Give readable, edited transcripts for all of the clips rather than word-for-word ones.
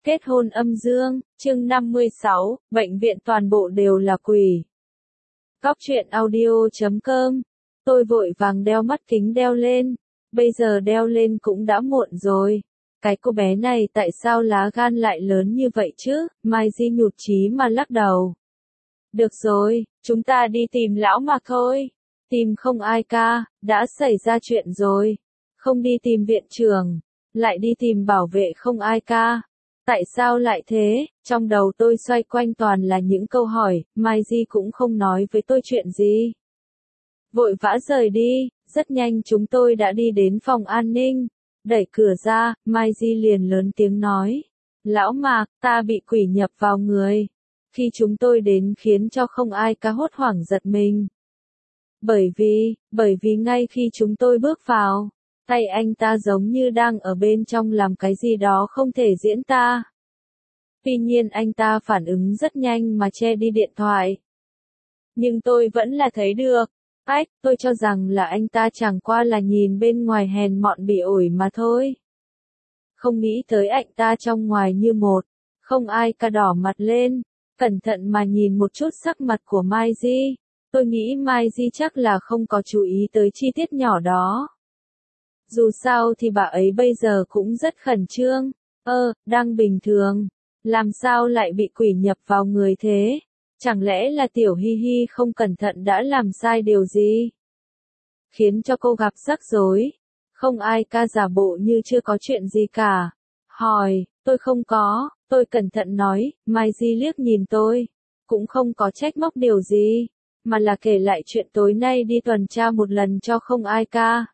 Kết hôn âm dương, chương 56, bệnh viện toàn bộ đều là quỷ. Góc truyện audio.com. Tôi vội vàng đeo mắt kính đeo lên. Bây giờ đeo lên cũng đã muộn rồi. Cái cô bé này tại sao lá gan lại lớn như vậy chứ? Mai Di nhụt chí mà lắc đầu. Được rồi, chúng ta đi tìm lão Mạc thôi. Tìm không ai ca, đã xảy ra chuyện rồi. Không đi tìm viện trưởng, lại đi tìm bảo vệ không ai ca. Tại sao lại thế? Trong đầu tôi xoay quanh toàn là những câu hỏi, Mai Di cũng không nói với tôi chuyện gì. Vội vã rời đi, rất nhanh chúng tôi đã đi đến phòng an ninh. Đẩy cửa ra, Mai Di liền lớn tiếng nói. Lão Mạc, ta bị quỷ nhập vào người. Khi chúng tôi đến khiến cho không ai ca hốt hoảng giật mình. Bởi vì ngay khi chúng tôi bước vào, tay anh ta giống như đang ở bên trong làm cái gì đó không thể diễn tả. Tuy nhiên anh ta phản ứng rất nhanh mà che đi điện thoại. Nhưng tôi vẫn là thấy được. Tôi cho rằng là anh ta chẳng qua là nhìn bên ngoài hèn mọn bị ổi mà thôi. Không nghĩ tới anh ta trong ngoài như một. Không ai ca đỏ mặt lên. Cẩn thận mà nhìn một chút sắc mặt của Mai Di. Tôi nghĩ Mai Di chắc là không có chú ý tới chi tiết nhỏ đó. Dù sao thì bà ấy bây giờ cũng rất khẩn trương. Đang bình thường. Làm sao lại bị quỷ nhập vào người thế? Chẳng lẽ là tiểu Hi Hi không cẩn thận đã làm sai điều gì? Khiến cho cô gặp rắc rối. Không ai ca giả bộ như chưa có chuyện gì cả. Hỏi, tôi không có, tôi cẩn thận nói, Mai Di liếc nhìn tôi. Cũng không có trách móc điều gì, mà là kể lại chuyện tối nay đi tuần tra một lần cho không ai ca.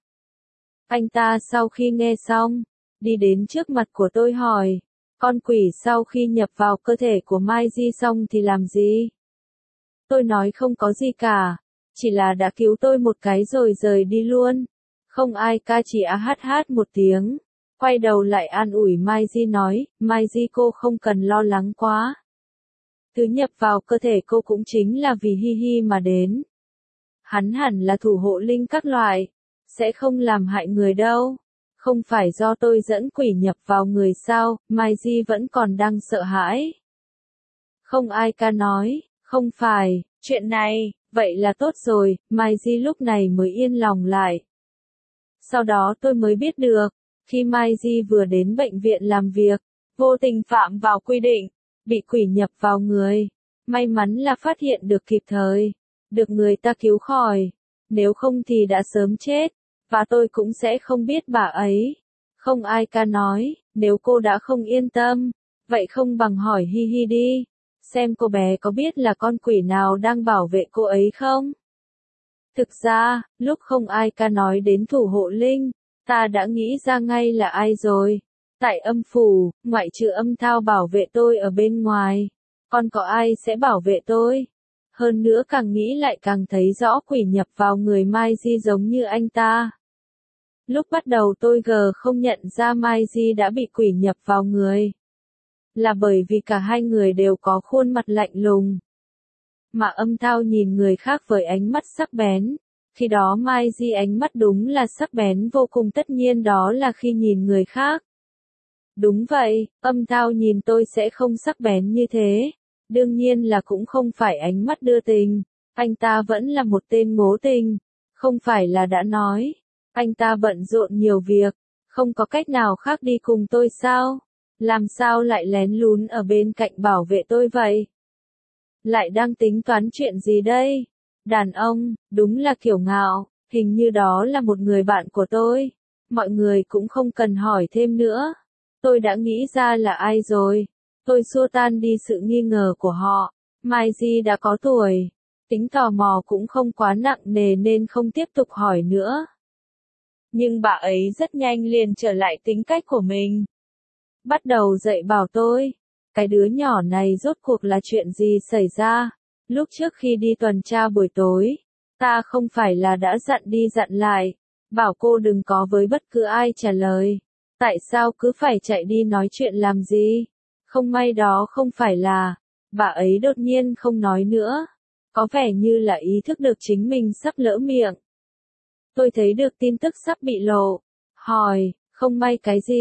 Anh ta sau khi nghe xong, đi đến trước mặt của tôi hỏi, con quỷ sau khi nhập vào cơ thể của Mai Di xong thì làm gì? Tôi nói không có gì cả, chỉ là đã cứu tôi một cái rồi rời đi luôn. Không ai ca chỉ hát một tiếng, quay đầu lại an ủi Mai Di nói, Mai Di cô không cần lo lắng quá. Thứ nhập vào cơ thể cô cũng chính là vì Hi Hi mà đến. Hắn hẳn là thủ hộ linh các loại, sẽ không làm hại người đâu. Không phải do tôi dẫn quỷ nhập vào người sao, Mai Di vẫn còn đang sợ hãi. Không ai ca nói, không phải, chuyện này, vậy là tốt rồi, Mai Di lúc này mới yên lòng lại. Sau đó tôi mới biết được, khi Mai Di vừa đến bệnh viện làm việc, vô tình phạm vào quy định, bị quỷ nhập vào người. May mắn là phát hiện được kịp thời, được người ta cứu khỏi, nếu không thì đã sớm chết. Và tôi cũng sẽ không biết bà ấy. Không ai ca nói, nếu cô đã không yên tâm, vậy không bằng hỏi Hi Hi đi, xem cô bé có biết là con quỷ nào đang bảo vệ cô ấy không? Thực ra, lúc không ai ca nói đến thủ hộ linh, ta đã nghĩ ra ngay là ai rồi. Tại âm phủ, ngoại trừ âm thao bảo vệ tôi ở bên ngoài, còn có ai sẽ bảo vệ tôi? Hơn nữa càng nghĩ lại càng thấy rõ quỷ nhập vào người Mai Di giống như anh ta. Lúc bắt đầu tôi không nhận ra Mai Di đã bị quỷ nhập vào người. Là bởi vì cả hai người đều có khuôn mặt lạnh lùng. Mà âm thao nhìn người khác với ánh mắt sắc bén. Khi đó Mai Di ánh mắt đúng là sắc bén vô cùng, tất nhiên đó là khi nhìn người khác. Đúng vậy, âm thao nhìn tôi sẽ không sắc bén như thế. Đương nhiên là cũng không phải ánh mắt đưa tình. Anh ta vẫn là một tên ngố tình. Không phải là đã nói. Anh ta bận rộn nhiều việc, không có cách nào khác đi cùng tôi sao? Làm sao lại lén lún ở bên cạnh bảo vệ tôi vậy? Lại đang tính toán chuyện gì đây? Đàn ông, đúng là kiểu ngạo, hình như đó là một người bạn của tôi. Mọi người cũng không cần hỏi thêm nữa. Tôi đã nghĩ ra là ai rồi. Tôi xua tan đi sự nghi ngờ của họ. Mai Di đã có tuổi. Tính tò mò cũng không quá nặng nề nên không tiếp tục hỏi nữa. Nhưng bà ấy rất nhanh liền trở lại tính cách của mình. Bắt đầu dạy bảo tôi, cái đứa nhỏ này rốt cuộc là chuyện gì xảy ra. Lúc trước khi đi tuần tra buổi tối, ta không phải là đã dặn đi dặn lại, bảo cô đừng có với bất cứ ai trả lời. Tại sao cứ phải chạy đi nói chuyện làm gì? Không may đó không phải là, bà ấy đột nhiên không nói nữa. Có vẻ như là ý thức được chính mình sắp lỡ miệng. Tôi thấy được tin tức sắp bị lộ. Hỏi, không may cái gì?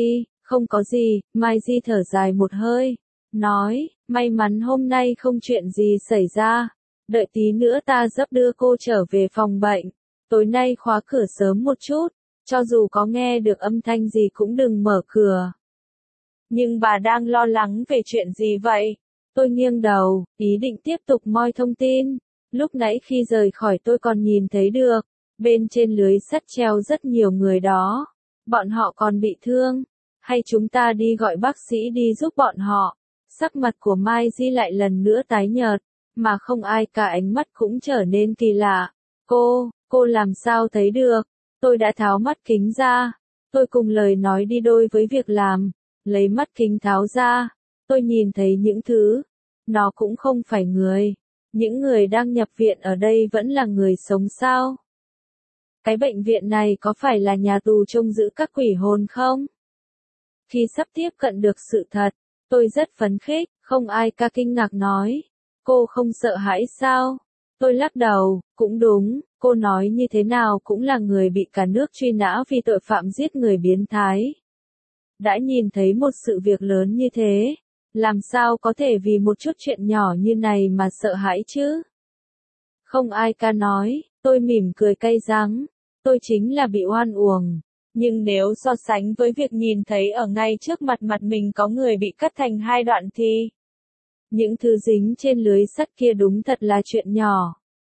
Không có gì, Mai Di thở dài một hơi, nói, may mắn hôm nay không chuyện gì xảy ra, đợi tí nữa ta giúp đưa cô trở về phòng bệnh, tối nay khóa cửa sớm một chút, cho dù có nghe được âm thanh gì cũng đừng mở cửa. Nhưng bà đang lo lắng về chuyện gì vậy? Tôi nghiêng đầu, ý định tiếp tục moi thông tin. Lúc nãy khi rời khỏi tôi còn nhìn thấy được, bên trên lưới sắt treo rất nhiều người đó. Bọn họ còn bị thương. Hay chúng ta đi gọi bác sĩ đi giúp bọn họ. Sắc mặt của Mai Di lại lần nữa tái nhợt, mà không ai cả ánh mắt cũng trở nên kỳ lạ. Cô làm sao thấy được? Tôi đã tháo mắt kính ra. Tôi cùng lời nói đi đôi với việc làm. Lấy mắt kính tháo ra. Tôi nhìn thấy những thứ. Nó cũng không phải người. Những người đang nhập viện ở đây vẫn là người sống sao? Cái bệnh viện này có phải là nhà tù trông giữ các quỷ hồn không? Khi sắp tiếp cận được sự thật, tôi rất phấn khích, không ai ca kinh ngạc nói. Cô không sợ hãi sao? Tôi lắc đầu, cũng đúng, cô nói như thế nào cũng là người bị cả nước truy nã vì tội phạm giết người biến thái. Đã nhìn thấy một sự việc lớn như thế, làm sao có thể vì một chút chuyện nhỏ như này mà sợ hãi chứ? Không ai ca nói, tôi mỉm cười cay đắng, tôi chính là bị oan uổng. Nhưng nếu so sánh với việc nhìn thấy ở ngay trước mặt mình có người bị cắt thành hai đoạn thì... Những thứ dính trên lưới sắt kia đúng thật là chuyện nhỏ.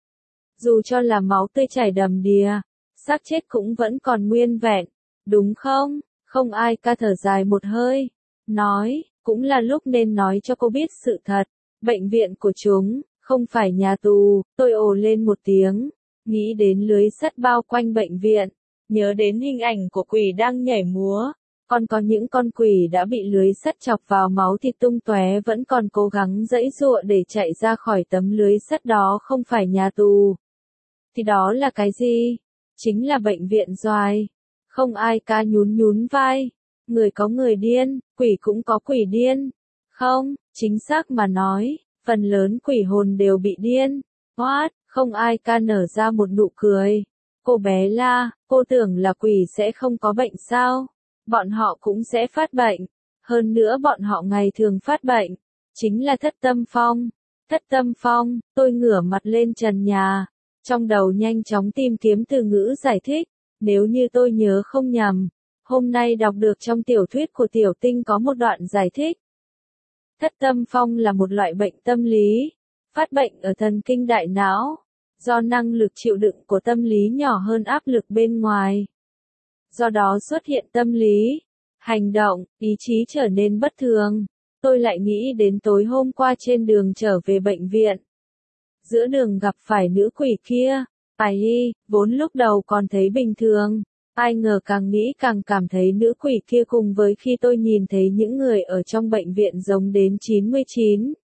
Dù cho là máu tươi chảy đầm đìa, xác chết cũng vẫn còn nguyên vẹn, đúng không? Không ai ca thở dài một hơi, nói, cũng là lúc nên nói cho cô biết sự thật, bệnh viện của chúng, không phải nhà tù, tôi ồ lên một tiếng, nghĩ đến lưới sắt bao quanh bệnh viện, nhớ đến hình ảnh của quỷ đang nhảy múa, còn có những con quỷ đã bị lưới sắt chọc vào máu thịt tung tóe vẫn còn cố gắng giãy giụa để chạy ra khỏi tấm lưới sắt đó không phải nhà tù. Thì đó là cái gì? Chính là bệnh viện doài. Không ai ca nhún vai. Người có người điên, quỷ cũng có quỷ điên. Không, chính xác mà nói, phần lớn quỷ hồn đều bị điên. What? Không ai ca nở ra một nụ cười. Cô bé La, cô tưởng là quỷ sẽ không có bệnh sao? Bọn họ cũng sẽ phát bệnh. Hơn nữa bọn họ ngày thường phát bệnh. Chính là thất tâm phong. Thất tâm phong, tôi ngửa mặt lên trần nhà. Trong đầu nhanh chóng tìm kiếm từ ngữ giải thích. Nếu như tôi nhớ không nhầm, hôm nay đọc được trong tiểu thuyết của Tiểu Tinh có một đoạn giải thích. Thất tâm phong là một loại bệnh tâm lý, phát bệnh ở thần kinh đại não, do năng lực chịu đựng của tâm lý nhỏ hơn áp lực bên ngoài. Do đó xuất hiện tâm lý, hành động, ý chí trở nên bất thường. Tôi lại nghĩ đến tối hôm qua trên đường trở về bệnh viện. Giữa đường gặp phải nữ quỷ kia. Vốn lúc đầu còn thấy bình thường, ai ngờ càng nghĩ càng cảm thấy nữ quỷ kia cùng với khi tôi nhìn thấy những người ở trong bệnh viện giống đến 99.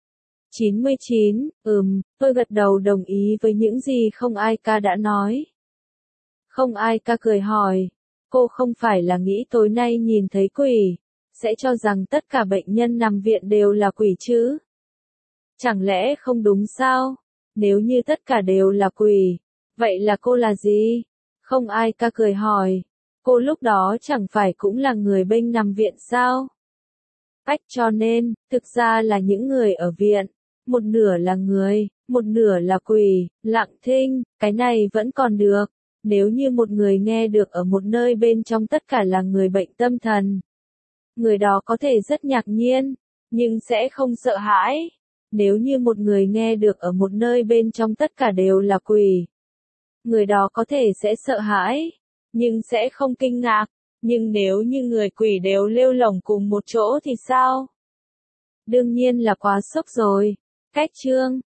99, tôi gật đầu đồng ý với những gì không ai ca đã nói. Không ai ca cười hỏi, cô không phải là nghĩ tối nay nhìn thấy quỷ, sẽ cho rằng tất cả bệnh nhân nằm viện đều là quỷ chứ? Chẳng lẽ không đúng sao? Nếu như tất cả đều là quỷ, vậy là cô là gì? Không ai ca cười hỏi. Cô lúc đó chẳng phải cũng là người bênh nằm viện sao? Cho nên, thực ra là những người ở viện. Một nửa là người, một nửa là quỷ, lặng thinh, cái này vẫn còn được. Nếu như một người nghe được ở một nơi bên trong tất cả là người bệnh tâm thần. Người đó có thể rất ngạc nhiên, nhưng sẽ không sợ hãi. Nếu như một người nghe được ở một nơi bên trong tất cả đều là quỷ, người đó có thể sẽ sợ hãi, nhưng sẽ không kinh ngạc. Nhưng nếu như người quỷ đều lêu lổng cùng một chỗ thì sao? Đương nhiên là quá sốc rồi. Cách chương